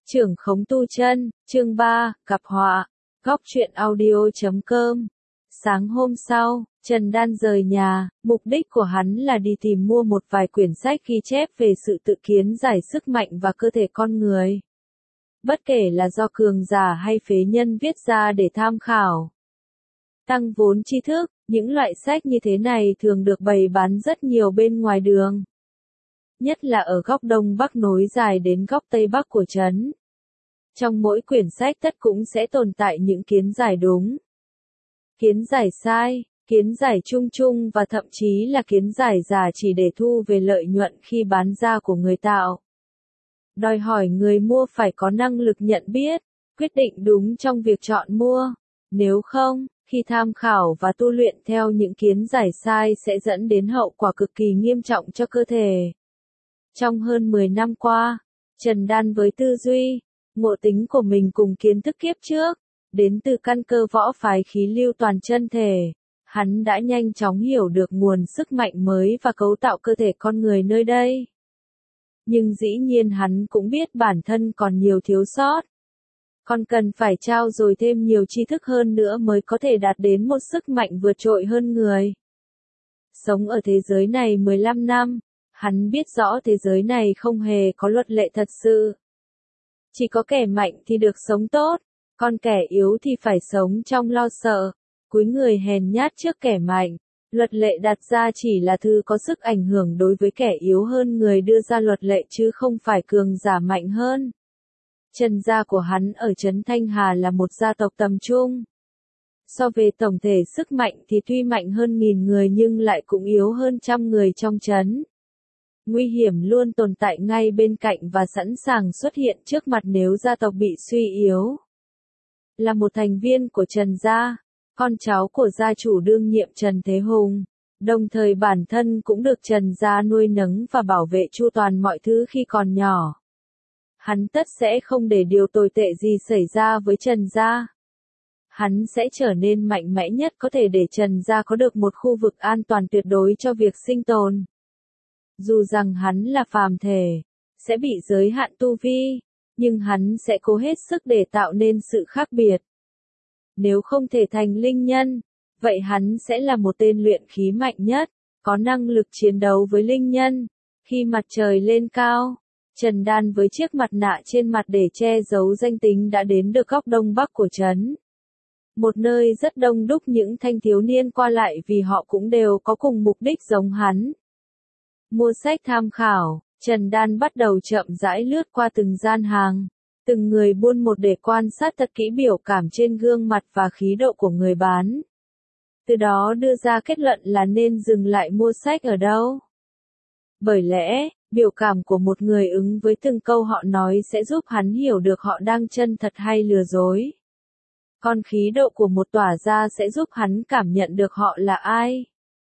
Trưởng khống tu chân, chương 3, gặp họa. Góc truyện audio.com. Sáng hôm sau, Trần Đan rời nhà, mục đích của hắn là đi tìm mua một vài quyển sách ghi chép về sự tự kiến giải sức mạnh và cơ thể con người. Bất kể là do cường giả hay phế nhân viết ra để tham khảo. Tăng vốn tri thức, những loại sách như thế này thường được bày bán rất nhiều bên ngoài đường. Nhất là ở góc Đông Bắc nối dài đến góc Tây Bắc của trấn. Trong mỗi quyển sách tất cũng sẽ tồn tại những kiến giải đúng, kiến giải sai, kiến giải chung chung và thậm chí là kiến giải giả chỉ để thu về lợi nhuận khi bán ra của người tạo. Đòi hỏi người mua phải có năng lực nhận biết, quyết định đúng trong việc chọn mua. Nếu không, khi tham khảo và tu luyện theo những kiến giải sai sẽ dẫn đến hậu quả cực kỳ nghiêm trọng cho cơ thể. Trong hơn 10 năm qua, Trần Đan với tư duy, ngộ tính của mình cùng kiến thức kiếp trước, đến từ căn cơ võ phái khí lưu toàn chân thể, hắn đã nhanh chóng hiểu được nguồn sức mạnh mới và cấu tạo cơ thể con người nơi đây. Nhưng dĩ nhiên hắn cũng biết bản thân còn nhiều thiếu sót. Còn cần phải trau dồi thêm nhiều tri thức hơn nữa mới có thể đạt đến một sức mạnh vượt trội hơn người. Sống ở thế giới này 15 năm, hắn biết rõ thế giới này không hề có luật lệ thật sự. Chỉ có kẻ mạnh thì được sống tốt, còn kẻ yếu thì phải sống trong lo sợ, cúi người hèn nhát trước kẻ mạnh. Luật lệ đặt ra chỉ là thứ có sức ảnh hưởng đối với kẻ yếu hơn người đưa ra luật lệ chứ không phải cường giả mạnh hơn. Trần gia của hắn ở trấn Thanh Hà là một gia tộc tầm trung. So về tổng thể sức mạnh thì tuy mạnh hơn 1000 người nhưng lại cũng yếu hơn trăm người trong trấn. Nguy hiểm luôn tồn tại ngay bên cạnh và sẵn sàng xuất hiện trước mặt nếu gia tộc bị suy yếu. Là một thành viên của Trần gia, con cháu của gia chủ đương nhiệm Trần Thế Hùng, đồng thời bản thân cũng được Trần gia nuôi nấng và bảo vệ chu toàn mọi thứ khi còn nhỏ. Hắn tất sẽ không để điều tồi tệ gì xảy ra với Trần gia. Hắn sẽ trở nên mạnh mẽ nhất có thể để Trần gia có được một khu vực an toàn tuyệt đối cho việc sinh tồn. Dù rằng hắn là phàm thể, sẽ bị giới hạn tu vi, nhưng hắn sẽ cố hết sức để tạo nên sự khác biệt. Nếu không thể thành linh nhân, vậy hắn sẽ là một tên luyện khí mạnh nhất, có năng lực chiến đấu với linh nhân. Khi mặt trời lên cao, Trần Đan với chiếc mặt nạ trên mặt để che giấu danh tính đã đến được góc Đông Bắc của trấn. Một nơi rất đông đúc những thanh thiếu niên qua lại vì họ cũng đều có cùng mục đích giống hắn. Mua sách tham khảo, Trần Đan bắt đầu chậm rãi lướt qua từng gian hàng, từng người buôn một để quan sát thật kỹ biểu cảm trên gương mặt và khí độ của người bán. Từ đó đưa ra kết luận là nên dừng lại mua sách ở đâu. Bởi lẽ, biểu cảm của một người ứng với từng câu họ nói sẽ giúp hắn hiểu được họ đang chân thật hay lừa dối. Còn khí độ của một tỏa gia sẽ giúp hắn cảm nhận được họ là ai.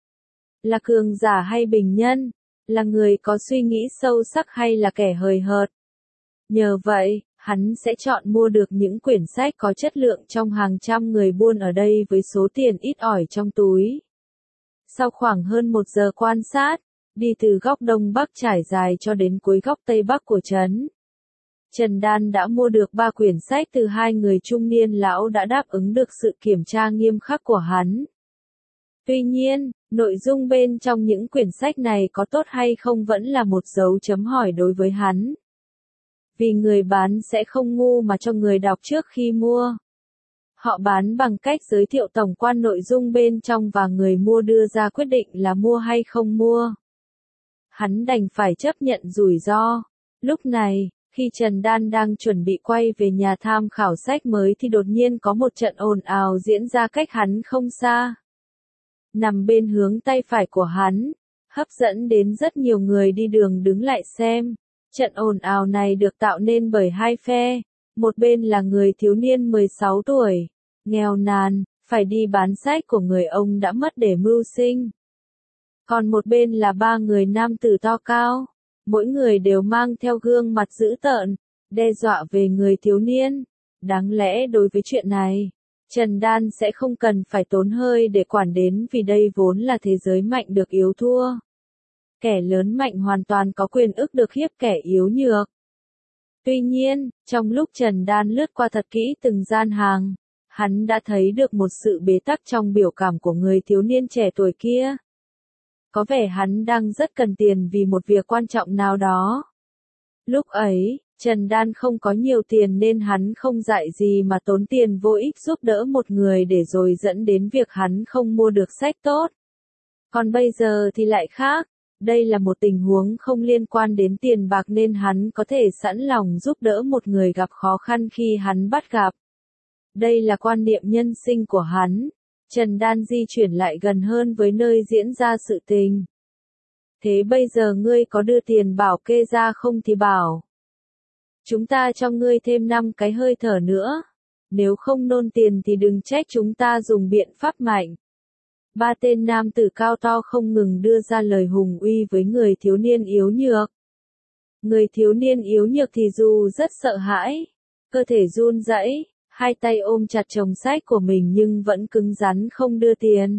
Là cường giả hay bình nhân, là người có suy nghĩ sâu sắc hay là kẻ hời hợt. Nhờ vậy, hắn sẽ chọn mua được những quyển sách có chất lượng trong hàng trăm người buôn ở đây với số tiền ít ỏi trong túi. Sau khoảng hơn 1 giờ quan sát, đi từ góc Đông Bắc trải dài cho đến cuối góc Tây Bắc của trấn, Trần Đan đã mua được 3 quyển sách từ 2 người trung niên lão đã đáp ứng được sự kiểm tra nghiêm khắc của hắn. Tuy nhiên, nội dung bên trong những quyển sách này có tốt hay không vẫn là một dấu chấm hỏi đối với hắn. Vì người bán sẽ không ngu mà cho người đọc trước khi mua. Họ bán bằng cách giới thiệu tổng quan nội dung bên trong và người mua đưa ra quyết định là mua hay không mua. Hắn đành phải chấp nhận rủi ro. Lúc này, khi Trần Đan đang chuẩn bị quay về nhà tham khảo sách mới thì đột nhiên có một trận ồn ào diễn ra cách hắn không xa. Nằm bên hướng tay phải của hắn, hấp dẫn đến rất nhiều người đi đường đứng lại xem. Trận ồn ào này được tạo nên bởi hai phe, một bên là người thiếu niên 16 tuổi, nghèo nàn, phải đi bán sách của người ông đã mất để mưu sinh. Còn một bên là 3 người nam tử to cao, mỗi người đều mang theo gương mặt dữ tợn, đe dọa về người thiếu niên. Đáng lẽ đối với chuyện này, Trần Đan sẽ không cần phải tốn hơi để quản đến vì đây vốn là thế giới mạnh được yếu thua. Kẻ lớn mạnh hoàn toàn có quyền ức được hiếp kẻ yếu nhược. Tuy nhiên, trong lúc Trần Đan lướt qua thật kỹ từng gian hàng, hắn đã thấy được một sự bế tắc trong biểu cảm của người thiếu niên trẻ tuổi kia. Có vẻ hắn đang rất cần tiền vì một việc quan trọng nào đó. Lúc ấy, Trần Đan không có nhiều tiền nên hắn không dại gì mà tốn tiền vô ích giúp đỡ một người để rồi dẫn đến việc hắn không mua được sách tốt. Còn bây giờ thì lại khác, đây là một tình huống không liên quan đến tiền bạc nên hắn có thể sẵn lòng giúp đỡ một người gặp khó khăn khi hắn bắt gặp. Đây là quan niệm nhân sinh của hắn. Trần Đan di chuyển lại gần hơn với nơi diễn ra sự tình. Thế bây giờ ngươi có đưa tiền bảo kê ra không thì bảo. Chúng ta cho ngươi thêm 5 cái hơi thở nữa. Nếu không nôn tiền thì đừng trách chúng ta dùng biện pháp mạnh. Ba tên nam tử cao to không ngừng đưa ra lời hùng uy với người thiếu niên yếu nhược. Người thiếu niên yếu nhược thì dù rất sợ hãi, cơ thể run rẩy, hai tay ôm chặt chồng sách của mình nhưng vẫn cứng rắn không đưa tiền.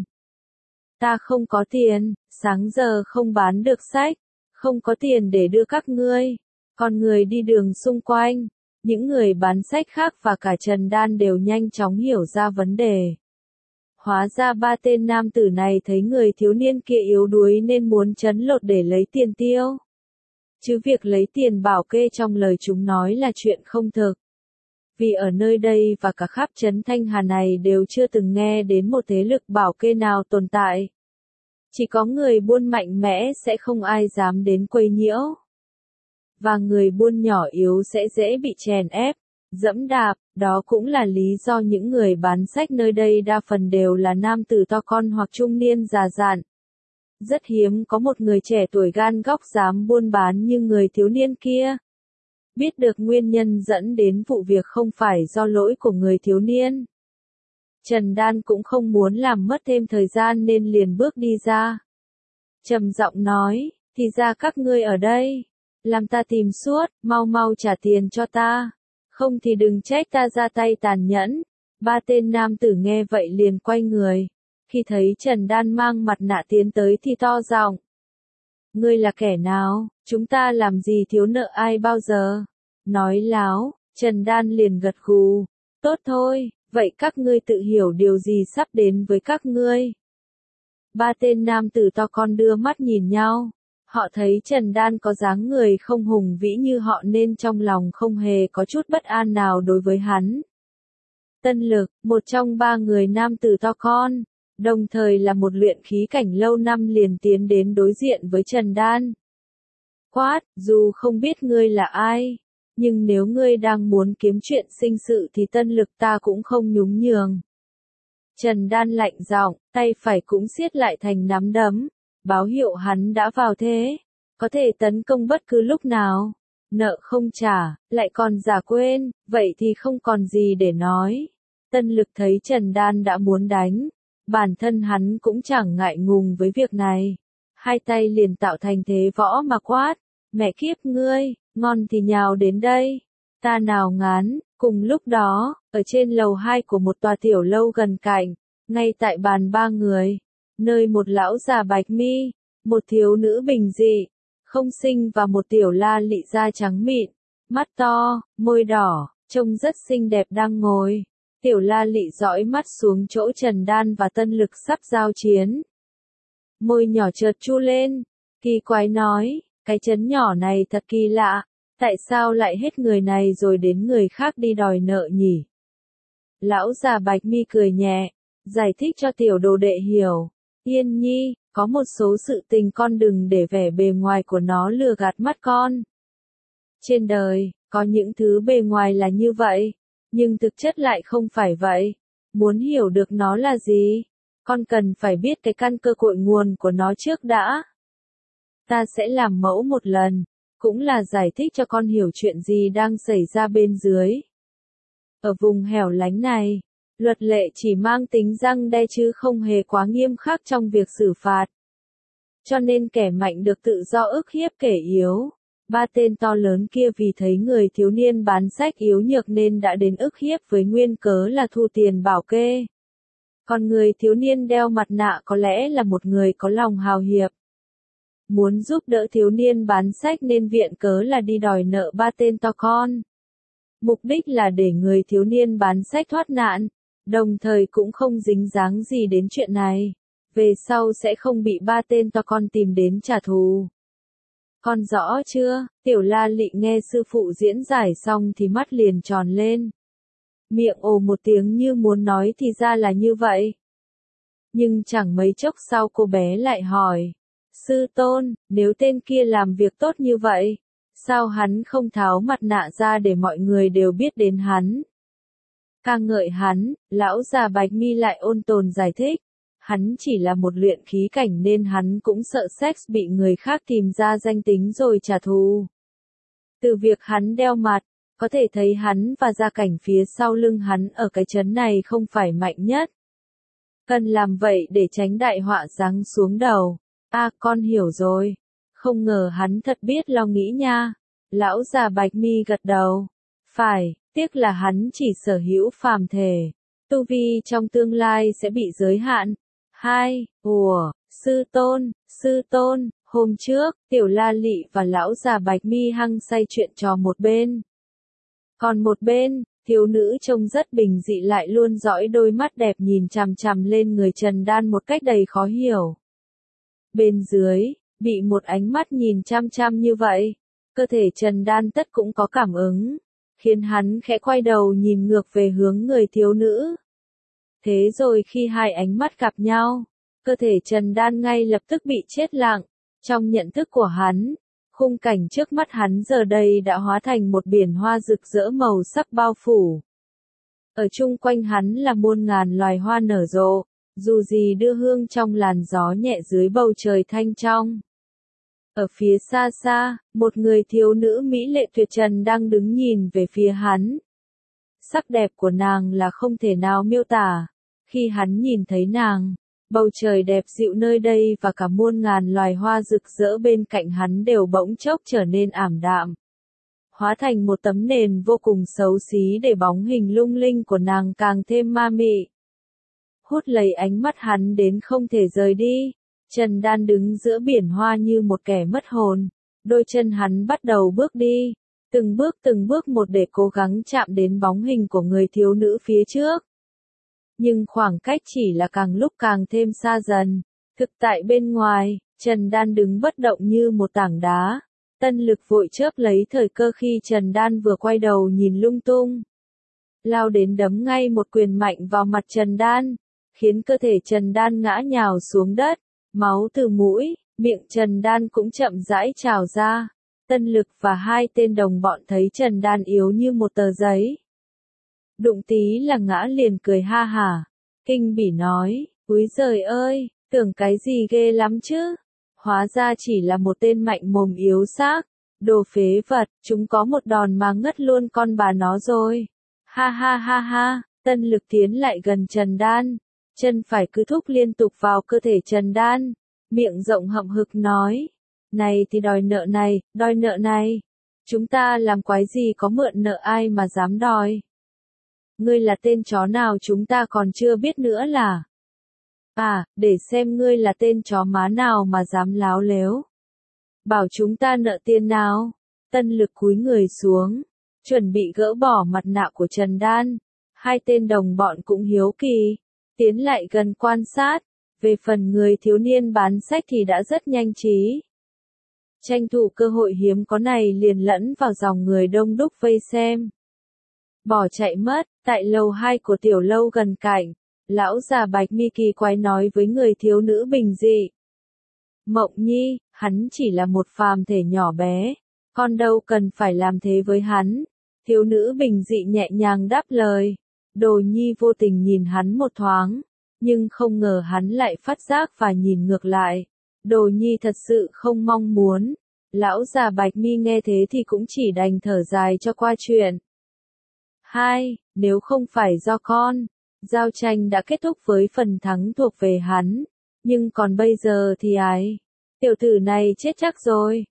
Ta không có tiền, sáng giờ không bán được sách, không có tiền để đưa các ngươi. Còn người đi đường xung quanh, những người bán sách khác và cả Trần Đan đều nhanh chóng hiểu ra vấn đề. Hóa ra ba tên nam tử này thấy người thiếu niên kia yếu đuối nên muốn trấn lột để lấy tiền tiêu. Chứ việc lấy tiền bảo kê trong lời chúng nói là chuyện không thực. Vì ở nơi đây và cả khắp trấn Thanh Hà này đều chưa từng nghe đến một thế lực bảo kê nào tồn tại. Chỉ có người buôn mạnh mẽ sẽ không ai dám đến quấy nhiễu. Và người buôn nhỏ yếu sẽ dễ bị chèn ép, dẫm đạp, đó cũng là lý do những người bán sách nơi đây đa phần đều là nam tử to con hoặc trung niên già dặn. Rất hiếm có một người trẻ tuổi gan góc dám buôn bán như người thiếu niên kia. Biết được nguyên nhân dẫn đến vụ việc không phải do lỗi của người thiếu niên. Trần Đan cũng không muốn làm mất thêm thời gian nên liền bước đi ra. Trầm giọng nói, thì ra các ngươi ở đây. Làm ta tìm suốt, mau mau trả tiền cho ta. Không thì đừng trách ta ra tay tàn nhẫn. Ba tên nam tử nghe vậy liền quay người. Khi thấy Trần Đan mang mặt nạ tiến tới thì to giọng. Ngươi là kẻ nào, chúng ta làm gì thiếu nợ ai bao giờ? Nói láo, Trần Đan liền gật gù. Tốt thôi, vậy các ngươi tự hiểu điều gì sắp đến với các ngươi. Ba tên nam tử to con đưa mắt nhìn nhau. Họ thấy Trần Đan có dáng người không hùng vĩ như họ nên trong lòng không hề có chút bất an nào đối với hắn. Tân Lực, một trong ba người nam tử to con, đồng thời là một luyện khí cảnh lâu năm liền tiến đến đối diện với Trần Đan. Quát, dù không biết ngươi là ai, nhưng nếu ngươi đang muốn kiếm chuyện sinh sự thì Tân Lực ta cũng không nhún nhường. Trần Đan lạnh giọng, tay phải cũng siết lại thành nắm đấm, báo hiệu hắn đã vào thế, có thể tấn công bất cứ lúc nào. Nợ không trả, lại còn giả quên, vậy thì không còn gì để nói. Tân Lực thấy Trần Đan đã muốn đánh, bản thân hắn cũng chẳng ngại ngùng với việc này. Hai tay liền tạo thành thế võ mà quát, mẹ kiếp ngươi, ngon thì nhào đến đây. Ta nào ngán, cùng lúc đó, ở trên lầu 2 của một tòa tiểu lâu gần cạnh, ngay tại bàn ba người, nơi một lão già bạch mi, một thiếu nữ bình dị, không xinh và một tiểu la lị da trắng mịn, mắt to, môi đỏ, trông rất xinh đẹp đang ngồi. Tiểu la lị dõi mắt xuống chỗ Trần Đan và Tân Lực sắp giao chiến. Môi nhỏ chợt chu lên, kỳ quái nói, cái trấn nhỏ này thật kỳ lạ, tại sao lại hết người này rồi đến người khác đi đòi nợ nhỉ? Lão già bạch mi cười nhẹ, giải thích cho tiểu đồ đệ hiểu. Yên nhi, có một số sự tình con đừng để vẻ bề ngoài của nó lừa gạt mắt con. Trên đời, có những thứ bề ngoài là như vậy, nhưng thực chất lại không phải vậy. Muốn hiểu được nó là gì, con cần phải biết cái căn cơ cội nguồn của nó trước đã. Ta sẽ làm mẫu một lần, cũng là giải thích cho con hiểu chuyện gì đang xảy ra bên dưới. Ở vùng hẻo lánh này, luật lệ chỉ mang tính răn đe chứ không hề quá nghiêm khắc trong việc xử phạt. Cho nên kẻ mạnh được tự do ức hiếp kẻ yếu. Ba tên to lớn kia vì thấy người thiếu niên bán sách yếu nhược nên đã đến ức hiếp với nguyên cớ là thu tiền bảo kê. Còn người thiếu niên đeo mặt nạ có lẽ là một người có lòng hào hiệp. muốn giúp đỡ thiếu niên bán sách nên viện cớ là đi đòi nợ 3 tên to con. Mục đích là để người thiếu niên bán sách thoát nạn, đồng thời cũng không dính dáng gì đến chuyện này. Về sau sẽ không bị 3 tên to con tìm đến trả thù. Con rõ chưa? Tiểu La Lị nghe sư phụ diễn giải xong thì mắt liền tròn lên. Miệng ồ một tiếng như muốn nói thì ra là như vậy. Nhưng chẳng mấy chốc sau cô bé lại hỏi. Sư tôn, nếu tên kia làm việc tốt như vậy, sao hắn không tháo mặt nạ ra để mọi người đều biết đến hắn? Ca ngợi hắn, lão già Bạch Mi lại ôn tồn giải thích. Hắn chỉ là một luyện khí cảnh nên hắn cũng sợ sex bị người khác tìm ra danh tính rồi trả thù. Từ việc hắn đeo mặt, có thể thấy hắn và gia cảnh phía sau lưng hắn ở cái trấn này không phải mạnh nhất. Cần làm vậy để tránh đại họa giáng xuống đầu. Con hiểu rồi. Không ngờ hắn thật biết lo nghĩ nha. Lão già Bạch Mi gật đầu. Phải, tiếc là hắn chỉ sở hữu phàm thể. Tu vi trong tương lai sẽ bị giới hạn. Sư tôn, hôm trước, Tiểu La Lị và lão già Bạch Mi hăng say chuyện trò một bên. Còn một bên, thiếu nữ trông rất bình dị lại luôn dõi đôi mắt đẹp nhìn chằm chằm lên người Trần Đan một cách đầy khó hiểu. Bên dưới, bị một ánh mắt nhìn chăm chăm như vậy, cơ thể Trần Đan tất cũng có cảm ứng, khiến hắn khẽ quay đầu nhìn ngược về hướng người thiếu nữ. Thế rồi khi hai ánh mắt gặp nhau, cơ thể Trần Đan ngay lập tức bị chết lặng. Trong nhận thức của hắn, khung cảnh trước mắt hắn giờ đây đã hóa thành một biển hoa rực rỡ màu sắc bao phủ. Ở chung quanh hắn là muôn ngàn loài hoa nở rộ, dù gì đưa hương trong làn gió nhẹ dưới bầu trời thanh trong. Ở phía xa xa, một người thiếu nữ mỹ lệ tuyệt trần đang đứng nhìn về phía hắn. Sắc đẹp của nàng là không thể nào miêu tả. Khi hắn nhìn thấy nàng, bầu trời đẹp dịu nơi đây và cả muôn ngàn loài hoa rực rỡ bên cạnh hắn đều bỗng chốc trở nên ảm đạm. Hóa thành một tấm nền vô cùng xấu xí để bóng hình lung linh của nàng càng thêm ma mị. Hút lấy ánh mắt hắn đến không thể rời đi. Trần Đan đứng giữa biển hoa như một kẻ mất hồn. Đôi chân hắn bắt đầu bước đi. Từng bước một để cố gắng chạm đến bóng hình của người thiếu nữ phía trước. Nhưng khoảng cách chỉ là càng lúc càng thêm xa dần. Thực tại bên ngoài, Trần Đan đứng bất động như một tảng đá. Tân Lực vội chớp lấy thời cơ khi Trần Đan vừa quay đầu nhìn lung tung. Lao đến đấm ngay một quyền mạnh vào mặt Trần Đan, khiến cơ thể Trần Đan ngã nhào xuống đất, máu từ mũi, miệng Trần Đan cũng chậm rãi trào ra. Tân Lực và hai tên đồng bọn thấy Trần Đan yếu như một tờ giấy. Đụng tí là ngã liền cười ha hả. Kinh bỉ nói, úi giời ơi, tưởng cái gì ghê lắm chứ. Hóa ra chỉ là một tên mạnh mồm yếu xác. Đồ phế vật, chúng có một đòn mà ngất luôn con bà nó rồi. Ha ha ha ha, Tân Lực tiến lại gần Trần Đan. Chân phải cứ thúc liên tục vào cơ thể Trần Đan. Miệng rộng hậm hực nói. Này thì đòi nợ này. Chúng ta làm quái gì có mượn nợ ai mà dám đòi. Ngươi là tên chó nào chúng ta còn chưa biết nữa là. Để xem ngươi là tên chó má nào mà dám láo lếu. Bảo chúng ta nợ tiền nào. Tân Lực cúi người xuống, chuẩn bị gỡ bỏ mặt nạ của Trần Đan. Hai tên đồng bọn cũng hiếu kỳ, tiến lại gần quan sát. Về phần người thiếu niên bán sách thì đã rất nhanh trí. Tranh thủ cơ hội hiếm có này liền lẫn vào dòng người đông đúc vây xem. Bỏ chạy mất, tại lầu 2 của tiểu lâu gần cạnh, lão già Bạch Mi kỳ quái nói với người thiếu nữ bình dị. Mộng Nhi, hắn chỉ là một phàm thể nhỏ bé, con đâu cần phải làm thế với hắn. Thiếu nữ bình dị nhẹ nhàng đáp lời. Đồ Nhi vô tình nhìn hắn một thoáng, nhưng không ngờ hắn lại phát giác và nhìn ngược lại. Đồ Nhi thật sự không mong muốn. Lão già Bạch Mi nghe thế thì cũng chỉ đành thở dài cho qua chuyện. Nếu không phải do con, giao tranh đã kết thúc với phần thắng thuộc về hắn. Nhưng còn bây giờ thì ai? Tiểu tử này chết chắc rồi.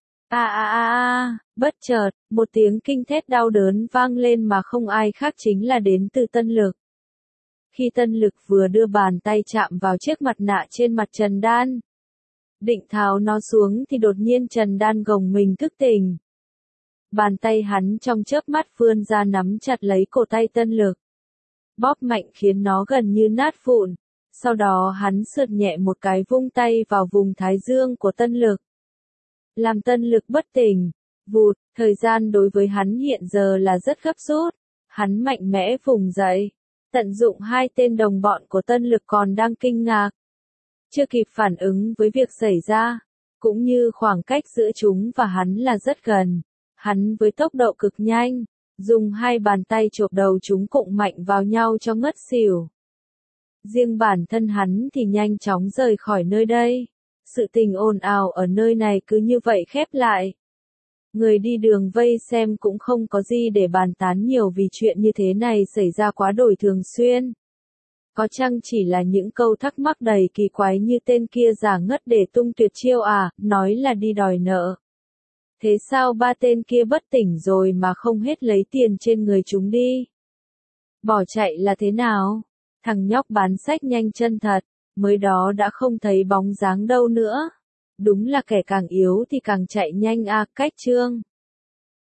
Bất chợt, một tiếng kinh thét đau đớn vang lên mà không ai khác chính là đến từ Tân Lực. Khi Tân Lực vừa đưa bàn tay chạm vào chiếc mặt nạ trên mặt Trần Đan, Định tháo nó xuống thì đột nhiên Trần Đan gồng mình thức tỉnh. Bàn tay hắn trong chớp mắt vươn ra nắm chặt lấy cổ tay Tân Lực. Bóp mạnh khiến nó gần như nát vụn. Sau đó hắn sượt nhẹ một cái vung tay vào vùng thái dương của Tân Lực. Làm Tân Lực bất tỉnh. Vụt, thời gian đối với hắn hiện giờ là rất gấp rút. Hắn mạnh mẽ vùng dậy. Tận dụng hai tên đồng bọn của Tân Lực còn đang kinh ngạc. Chưa kịp phản ứng với việc xảy ra. Cũng như khoảng cách giữa chúng và hắn là rất gần. Hắn với tốc độ cực nhanh. Dùng hai bàn tay chộp đầu chúng cụng mạnh vào nhau cho ngất xỉu. Riêng bản thân hắn thì nhanh chóng rời khỏi nơi đây. Sự tình ồn ào ở nơi này cứ như vậy khép lại. Người đi đường vây xem cũng không có gì để bàn tán nhiều vì chuyện như thế này xảy ra quá đổi thường xuyên. Có chăng chỉ là những câu thắc mắc đầy kỳ quái như tên kia giả ngất để tung tuyệt chiêu à, nói là đi đòi nợ. Thế sao ba tên kia bất tỉnh rồi mà không hết lấy tiền trên người chúng đi? Bỏ chạy là thế nào? Thằng nhóc bán sách nhanh chân thật, mới đó đã không thấy bóng dáng đâu nữa. Đúng là kẻ càng yếu thì càng chạy nhanh à, cách chương.